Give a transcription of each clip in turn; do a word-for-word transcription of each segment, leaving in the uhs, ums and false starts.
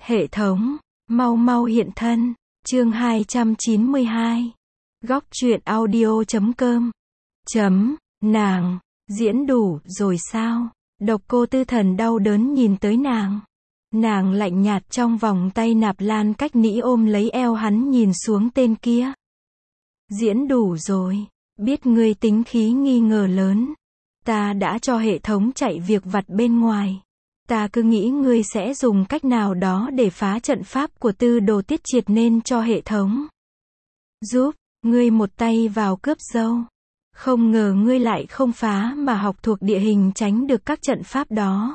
Hệ thống, mau mau hiện thân. Chương hai trăm chín mươi hai. Góc truyện audio chấm com. Chấm, nàng, diễn đủ rồi sao? Độc Cô Tư Thần đau đớn nhìn tới nàng. Nàng lạnh nhạt trong vòng tay Nạp Lan Cách Nĩ ôm lấy eo hắn nhìn xuống tên kia. Diễn đủ rồi, biết ngươi tính khí nghi ngờ lớn. Ta đã cho hệ thống chạy việc vặt bên ngoài. Ta cứ nghĩ ngươi sẽ dùng cách nào đó để phá trận pháp của Tư Đồ Tiết Triệt nên cho hệ thống giúp ngươi một tay vào cướp dâu. Không ngờ ngươi lại không phá mà học thuộc địa hình tránh được các trận pháp đó.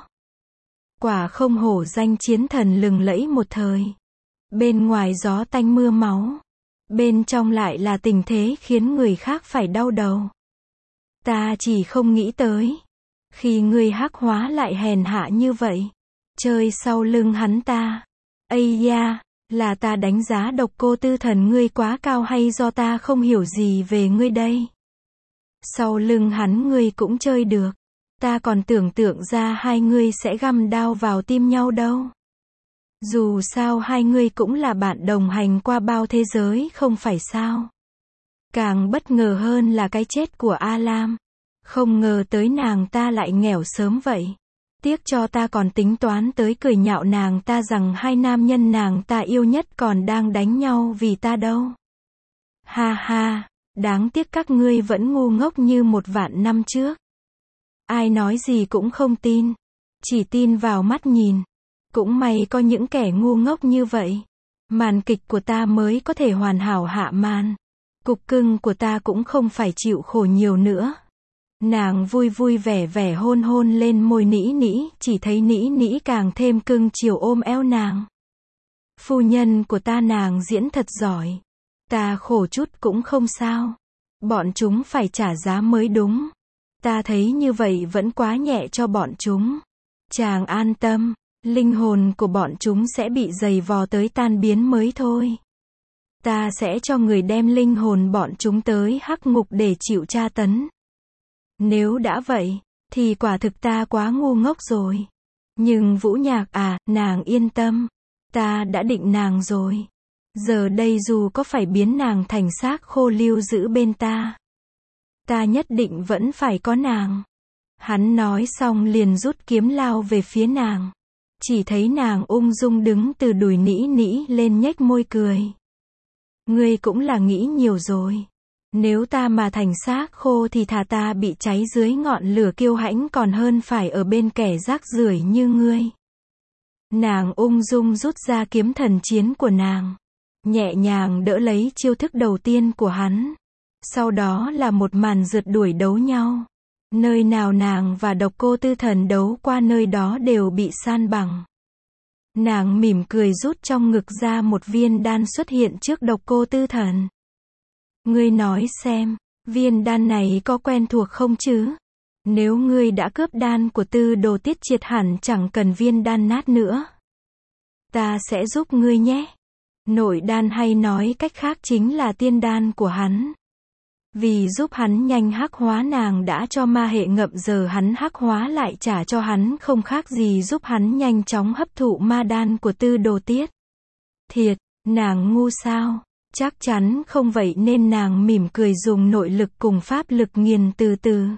Quả không hổ danh chiến thần lừng lẫy một thời. Bên ngoài gió tanh mưa máu, bên trong lại là tình thế khiến người khác phải đau đầu. Ta chỉ không nghĩ tới, khi ngươi hắc hóa lại hèn hạ như vậy, chơi sau lưng hắn ta. Ây da, là ta đánh giá Độc Cô Tư Thần ngươi quá cao hay do ta không hiểu gì về ngươi đây? Sau lưng hắn ngươi cũng chơi được. Ta còn tưởng tượng ra hai ngươi sẽ găm đao vào tim nhau đâu. Dù sao hai ngươi cũng là bạn đồng hành qua bao thế giới không phải sao? Càng bất ngờ hơn là cái chết của A Lam. Không ngờ tới nàng ta lại nghèo sớm vậy. Tiếc cho ta còn tính toán tới cười nhạo nàng ta rằng hai nam nhân nàng ta yêu nhất còn đang đánh nhau vì ta đâu. Ha ha, đáng tiếc các ngươi vẫn ngu ngốc như một vạn năm trước. Ai nói gì cũng không tin, chỉ tin vào mắt nhìn. Cũng may có những kẻ ngu ngốc như vậy. Màn kịch của ta mới có thể hoàn hảo hạ màn. Cục cưng của ta cũng không phải chịu khổ nhiều nữa. Nàng vui vui vẻ vẻ hôn hôn lên môi Nĩ Nĩ, chỉ thấy Nĩ Nĩ càng thêm cưng chiều ôm eo nàng. Phu nhân của ta nàng diễn thật giỏi. Ta khổ chút cũng không sao. Bọn chúng phải trả giá mới đúng. Ta thấy như vậy vẫn quá nhẹ cho bọn chúng. Chàng an tâm, linh hồn của bọn chúng sẽ bị dày vò tới tan biến mới thôi. Ta sẽ cho người đem linh hồn bọn chúng tới hắc ngục để chịu tra tấn. Nếu đã vậy, thì quả thực ta quá ngu ngốc rồi. Nhưng Vũ Nhạc à, nàng yên tâm. Ta đã định nàng rồi. Giờ đây dù có phải biến nàng thành xác khô lưu giữ bên ta, ta nhất định vẫn phải có nàng. Hắn nói xong liền rút kiếm lao về phía nàng. Chỉ thấy nàng ung dung đứng từ đùi Nĩ Nĩ lên nhếch môi cười. Ngươi cũng là nghĩ nhiều rồi. Nếu ta mà thành xác khô thì thà ta bị cháy dưới ngọn lửa kiêu hãnh còn hơn phải ở bên kẻ rác rưởi như ngươi. Nàng ung dung rút ra kiếm thần chiến của nàng. Nhẹ nhàng đỡ lấy chiêu thức đầu tiên của hắn. Sau đó là một màn rượt đuổi đấu nhau. Nơi nào nàng và Độc Cô Tư Thần đấu qua nơi đó đều bị san bằng. Nàng mỉm cười rút trong ngực ra một viên đan xuất hiện trước Độc Cô Tư Thần. Ngươi nói xem, viên đan này có quen thuộc không chứ? Nếu ngươi đã cướp đan của Tư Đồ Tiết Triệt hẳn chẳng cần viên đan nát nữa. Ta sẽ giúp ngươi nhé. Nội đan hay nói cách khác chính là tiên đan của hắn. Vì giúp hắn nhanh hắc hóa nàng đã cho ma hệ ngậm giờ hắn hắc hóa lại trả cho hắn không khác gì giúp hắn nhanh chóng hấp thụ ma đan của Tư Đồ Tiết. Thiệt, nàng ngu sao? Chắc chắn không vậy nên nàng mỉm cười dùng nội lực cùng pháp lực nghiền từ từ.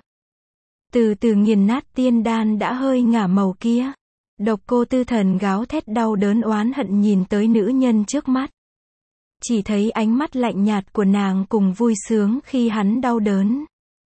Từ từ nghiền nát tiên đan đã hơi ngả màu kia. Độc Cô Tư Thần gào thét đau đớn oán hận nhìn tới nữ nhân trước mắt. Chỉ thấy ánh mắt lạnh nhạt của nàng cùng vui sướng khi hắn đau đớn.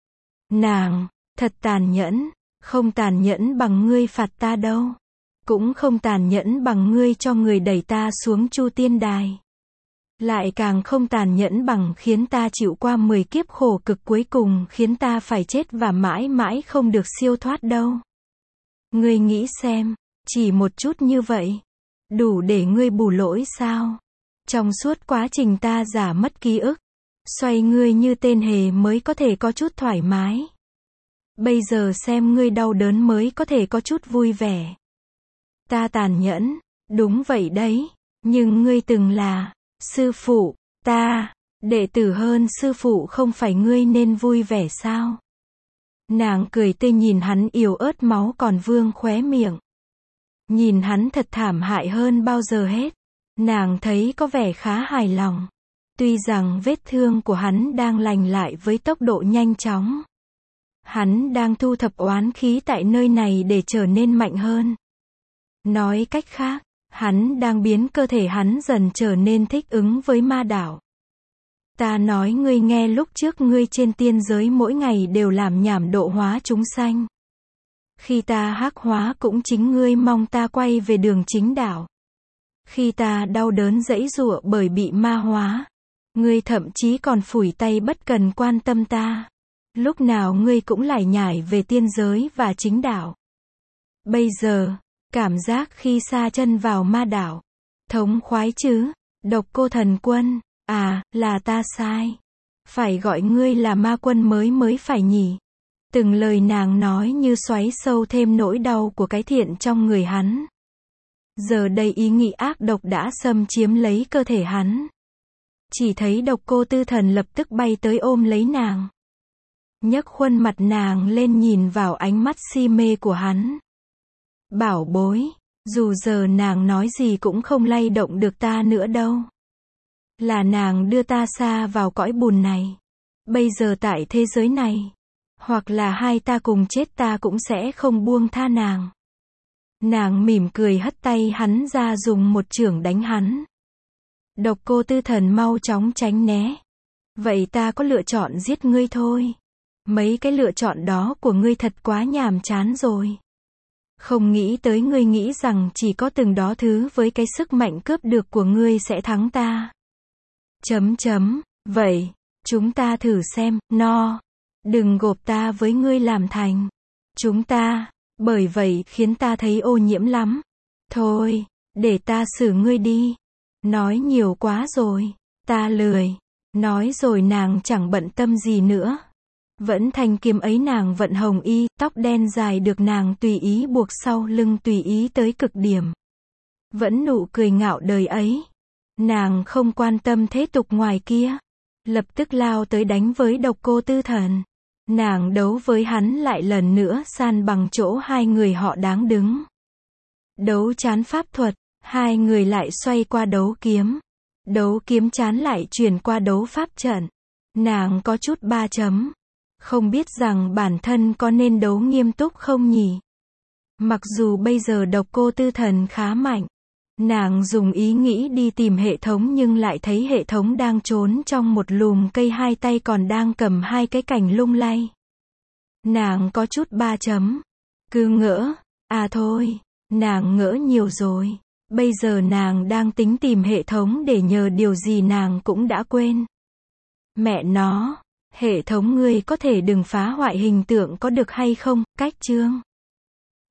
Nàng, thật tàn nhẫn, không tàn nhẫn bằng ngươi phạt ta đâu. Cũng không tàn nhẫn bằng ngươi cho người đẩy ta xuống Chu Tiên Đài. Lại càng không tàn nhẫn bằng khiến ta chịu qua mười kiếp khổ cực cuối cùng khiến ta phải chết và mãi mãi không được siêu thoát đâu. Ngươi nghĩ xem, chỉ một chút như vậy, đủ để ngươi bù lỗi sao? Trong suốt quá trình ta giả mất ký ức, xoay ngươi như tên hề mới có thể có chút thoải mái. Bây giờ xem ngươi đau đớn mới có thể có chút vui vẻ. Ta tàn nhẫn, đúng vậy đấy, nhưng ngươi từng là sư phụ, ta, đệ tử hơn sư phụ không phải ngươi nên vui vẻ sao? Nàng cười tươi nhìn hắn yếu ớt máu còn vương khóe miệng. Nhìn hắn thật thảm hại hơn bao giờ hết. Nàng thấy có vẻ khá hài lòng. Tuy rằng vết thương của hắn đang lành lại với tốc độ nhanh chóng. Hắn đang thu thập oán khí tại nơi này để trở nên mạnh hơn. Nói cách khác, hắn đang biến cơ thể hắn dần trở nên thích ứng với ma đạo. Ta nói ngươi nghe, lúc trước ngươi trên tiên giới mỗi ngày đều làm nhảm độ hóa chúng sanh. Khi ta hắc hóa cũng chính ngươi mong ta quay về đường chính đạo. Khi ta đau đớn giãy giụa bởi bị ma hóa, ngươi thậm chí còn phủi tay bất cần quan tâm ta. Lúc nào ngươi cũng lải nhải về tiên giới và chính đạo. Bây giờ, cảm giác khi sa chân vào ma đạo, thống khoái chứ? Độc Cô Thần Quân, à, là ta sai. Phải gọi ngươi là ma quân mới mới phải nhỉ? Từng lời nàng nói như xoáy sâu thêm nỗi đau của cái thiện trong người hắn. Giờ đây ý nghĩ ác độc đã xâm chiếm lấy cơ thể hắn. Chỉ thấy Độc Cô Tư Thần lập tức bay tới ôm lấy nàng. Nhấc khuôn mặt nàng lên nhìn vào ánh mắt si mê của hắn. Bảo bối, dù giờ nàng nói gì cũng không lay động được ta nữa đâu. Là nàng đưa ta xa vào cõi bùn này. Bây giờ tại thế giới này, hoặc là hai ta cùng chết, ta cũng sẽ không buông tha nàng. Nàng mỉm cười hất tay hắn ra dùng một chưởng đánh hắn. Độc Cô Tư Thần mau chóng tránh né. Vậy ta có lựa chọn giết ngươi thôi. Mấy cái lựa chọn đó của ngươi thật quá nhàm chán rồi. Không nghĩ tới ngươi nghĩ rằng chỉ có từng đó thứ với cái sức mạnh cướp được của ngươi sẽ thắng ta. Chấm chấm, vậy, chúng ta thử xem, no. Đừng gộp ta với ngươi làm thành. Chúng ta, bởi vậy khiến ta thấy ô nhiễm lắm. Thôi, để ta xử ngươi đi. Nói nhiều quá rồi, ta lười. Nói rồi nàng chẳng bận tâm gì nữa. Vẫn thanh kiếm ấy nàng vận hồng y, tóc đen dài được nàng tùy ý buộc sau lưng tùy ý tới cực điểm. Vẫn nụ cười ngạo đời ấy. Nàng không quan tâm thế tục ngoài kia. Lập tức lao tới đánh với Độc Cô Tư Thần. Nàng đấu với hắn lại lần nữa san bằng chỗ hai người họ đáng đứng. Đấu chán pháp thuật, hai người lại xoay qua đấu kiếm. Đấu kiếm chán lại chuyển qua đấu pháp trận. Nàng có chút ba chấm. Không biết rằng bản thân có nên đấu nghiêm túc không nhỉ? Mặc dù bây giờ Độc Cô Tư Thần khá mạnh. Nàng dùng ý nghĩ đi tìm hệ thống nhưng lại thấy hệ thống đang trốn trong một lùm cây, hai tay còn đang cầm hai cái cành lung lay. Nàng có chút ba chấm. Cứ ngỡ, à thôi, nàng ngỡ nhiều rồi. Bây giờ nàng đang tính tìm hệ thống để nhờ điều gì nàng cũng đã quên. Mẹ nó, hệ thống ngươi có thể đừng phá hoại hình tượng có được hay không? Cách chương